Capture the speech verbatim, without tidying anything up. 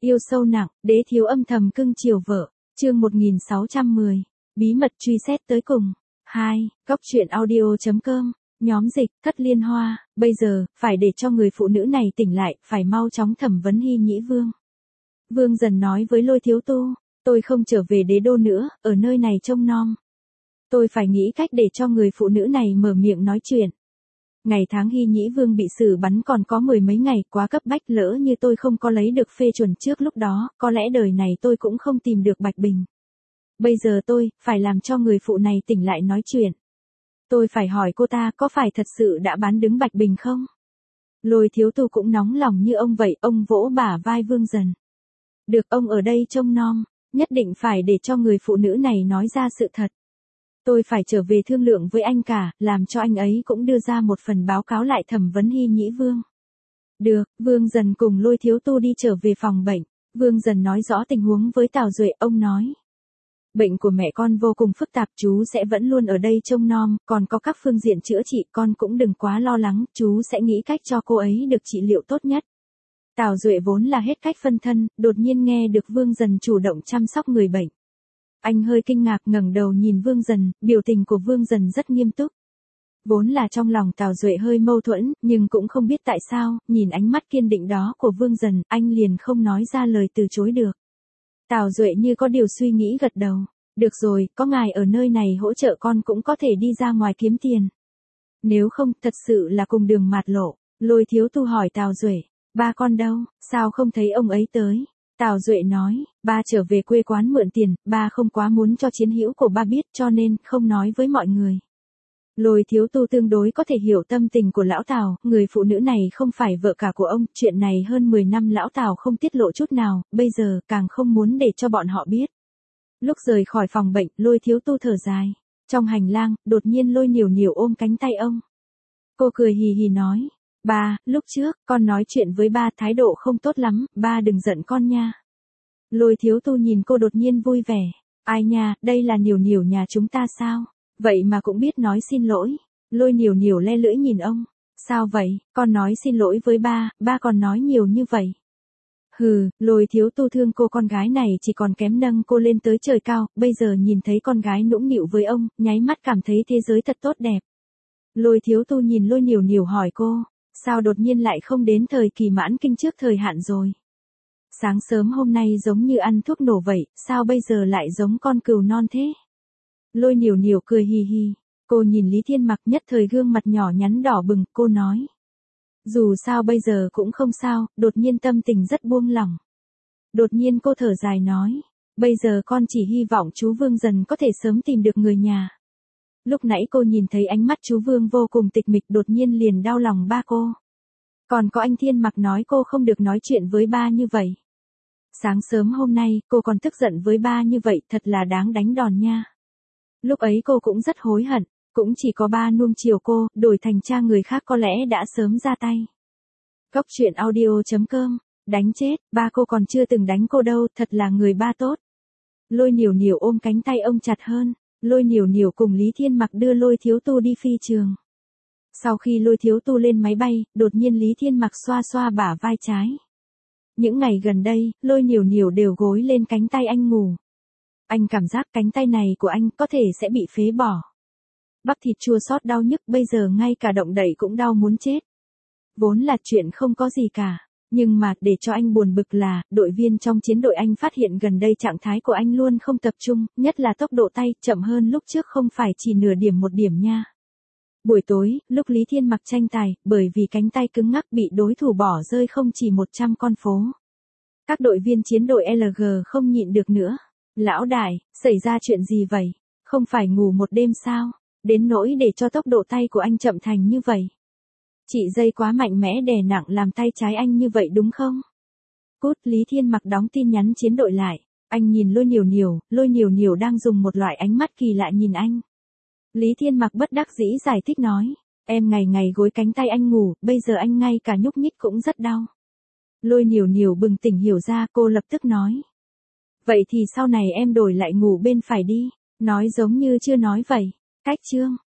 Yêu sâu nặng, đế thiếu âm thầm cưng chiều vợ. Chương một nghìn sáu trăm mười. Bí mật truy xét tới cùng. hai. Góc truyện audio.com. Nhóm dịch, Thất Liên Hoa. Bây giờ, phải để cho người phụ nữ này tỉnh lại, phải mau chóng thẩm vấn Hy Nhĩ Vương. Vương Dần nói với Lôi Thiếu Tu. Tôi không trở về đế đô nữa, ở nơi này trông nom. Tôi phải nghĩ cách để cho người phụ nữ này mở miệng nói chuyện. Ngày tháng Hy Nhĩ Vương bị xử bắn còn có mười mấy ngày, quá cấp bách, lỡ như tôi không có lấy được phê chuẩn trước lúc đó, có lẽ đời này tôi cũng không tìm được Bạch Bình. Bây giờ tôi, phải làm cho người phụ này tỉnh lại nói chuyện. Tôi phải hỏi cô ta có phải thật sự đã bán đứng Bạch Bình không? Lôi Thiếu Tu cũng nóng lòng như ông vậy, ông vỗ bả vai Vương Dần. Được, ông ở đây trông nom, nhất định phải để cho người phụ nữ này nói ra sự thật. Tôi phải trở về thương lượng với anh cả, làm cho anh ấy cũng đưa ra một phần báo cáo lại thẩm vấn Hy Nhĩ Vương. Được, Vương Dần cùng Lôi Thiếu Tu đi trở về phòng bệnh. Vương Dần nói rõ tình huống với Tào Duệ, ông nói. Bệnh của mẹ con vô cùng phức tạp, chú sẽ vẫn luôn ở đây trông nom, còn có các phương diện chữa trị, con cũng đừng quá lo lắng, chú sẽ nghĩ cách cho cô ấy được trị liệu tốt nhất. Tào Duệ vốn là hết cách phân thân, đột nhiên nghe được Vương Dần chủ động chăm sóc người bệnh. Anh hơi kinh ngạc ngẩng đầu nhìn Vương Dần, biểu tình của Vương Dần rất nghiêm túc. Vốn là trong lòng Tào Duệ hơi mâu thuẫn, nhưng cũng không biết tại sao, nhìn ánh mắt kiên định đó của Vương Dần, anh liền không nói ra lời từ chối được. Tào Duệ như có điều suy nghĩ gật đầu. Được rồi, có ngài ở nơi này hỗ trợ con cũng có thể đi ra ngoài kiếm tiền. Nếu không, thật sự là cùng đường mạt lộ. Lôi Thiếu Tu hỏi Tào Duệ, ba con đâu, sao không thấy ông ấy tới? Tào Duệ nói, ba trở về quê quán mượn tiền, ba không quá muốn cho chiến hữu của ba biết cho nên không nói với mọi người. Lôi Thiếu Tu tương đối có thể hiểu tâm tình của lão Tào, người phụ nữ này không phải vợ cả của ông, chuyện này hơn mười năm lão Tào không tiết lộ chút nào, bây giờ càng không muốn để cho bọn họ biết. Lúc rời khỏi phòng bệnh, Lôi Thiếu Tu thở dài. Trong hành lang, đột nhiên Lôi Niểu Niểu ôm cánh tay ông. Cô cười hì hì nói, ba, lúc trước, con nói chuyện với ba thái độ không tốt lắm, ba đừng giận con nha. Lôi Thiếu Tu nhìn cô đột nhiên vui vẻ. Ai nha, đây là Niểu Niểu nhà chúng ta sao? Vậy mà cũng biết nói xin lỗi. Lôi Niểu Niểu le lưỡi nhìn ông. Sao vậy, con nói xin lỗi với ba, ba còn nói nhiều như vậy. Hừ, Lôi Thiếu Tu thương cô con gái này chỉ còn kém nâng cô lên tới trời cao, bây giờ nhìn thấy con gái nũng nịu với ông, nháy mắt cảm thấy thế giới thật tốt đẹp. Lôi Thiếu Tu nhìn Lôi Niểu Niểu hỏi cô, sao đột nhiên lại không đến thời kỳ mãn kinh trước thời hạn rồi? Sáng sớm hôm nay giống như ăn thuốc nổ vậy, sao bây giờ lại giống con cừu non thế? Lôi Niểu Niểu cười hì hì, cô nhìn Lý Thiên Mặc nhất thời gương mặt nhỏ nhắn đỏ bừng, cô nói. Dù sao bây giờ cũng không sao, đột nhiên tâm tình rất buông lỏng. Đột nhiên cô thở dài nói, bây giờ con chỉ hy vọng chú Vương Dần có thể sớm tìm được người nhà. Lúc nãy cô nhìn thấy ánh mắt chú Vương vô cùng tịch mịch, đột nhiên liền đau lòng ba cô. Còn có anh Thiên Mặc nói cô không được nói chuyện với ba như vậy. Sáng sớm hôm nay, cô còn tức giận với ba như vậy, thật là đáng đánh đòn nha. Lúc ấy cô cũng rất hối hận. Cũng chỉ có ba nuông chiều cô, đổi thành cha người khác có lẽ đã sớm ra tay. Góc truyện audio.com. Đánh chết, ba cô còn chưa từng đánh cô đâu, thật là người ba tốt. Lôi Niểu Niểu ôm cánh tay ông chặt hơn. Lôi Niểu Niểu cùng Lý Thiên Mặc đưa Lôi Thiếu Tu đi phi trường. Sau khi Lôi Thiếu Tu lên máy bay, đột nhiên Lý Thiên Mặc xoa xoa bả vai trái. Những ngày gần đây, Lôi Niểu Niểu đều gối lên cánh tay anh ngủ. Anh cảm giác cánh tay này của anh có thể sẽ bị phế bỏ. Bắp thịt chua xót đau nhức, bây giờ ngay cả động đậy cũng đau muốn chết. Vốn là chuyện không có gì cả, nhưng mà để cho anh buồn bực là, đội viên trong chiến đội anh phát hiện gần đây trạng thái của anh luôn không tập trung, nhất là tốc độ tay, chậm hơn lúc trước không phải chỉ nửa điểm một điểm nha. Buổi tối, lúc Lý Thiên Mặc tranh tài, bởi vì cánh tay cứng ngắc bị đối thủ bỏ rơi không chỉ một trăm con phố. Các đội viên chiến đội lờ giê không nhịn được nữa. Lão đại, xảy ra chuyện gì vậy? Không phải ngủ một đêm sao? Đến nỗi để cho tốc độ tay của anh chậm thành như vậy. Chị dây quá mạnh mẽ đè nặng làm tay trái anh như vậy đúng không? Cút, Lý Thiên Mặc đóng tin nhắn chiến đội lại. Anh nhìn Lôi Niểu Niểu, Lôi Niểu Niểu đang dùng một loại ánh mắt kỳ lạ nhìn anh. Lý Thiên Mặc bất đắc dĩ giải thích nói. Em ngày ngày gối cánh tay anh ngủ, bây giờ anh ngay cả nhúc nhích cũng rất đau. Lôi Niểu Niểu bừng tỉnh hiểu ra, cô lập tức nói. Vậy thì sau này em đổi lại ngủ bên phải đi. Nói giống như chưa nói vậy. Cách chương.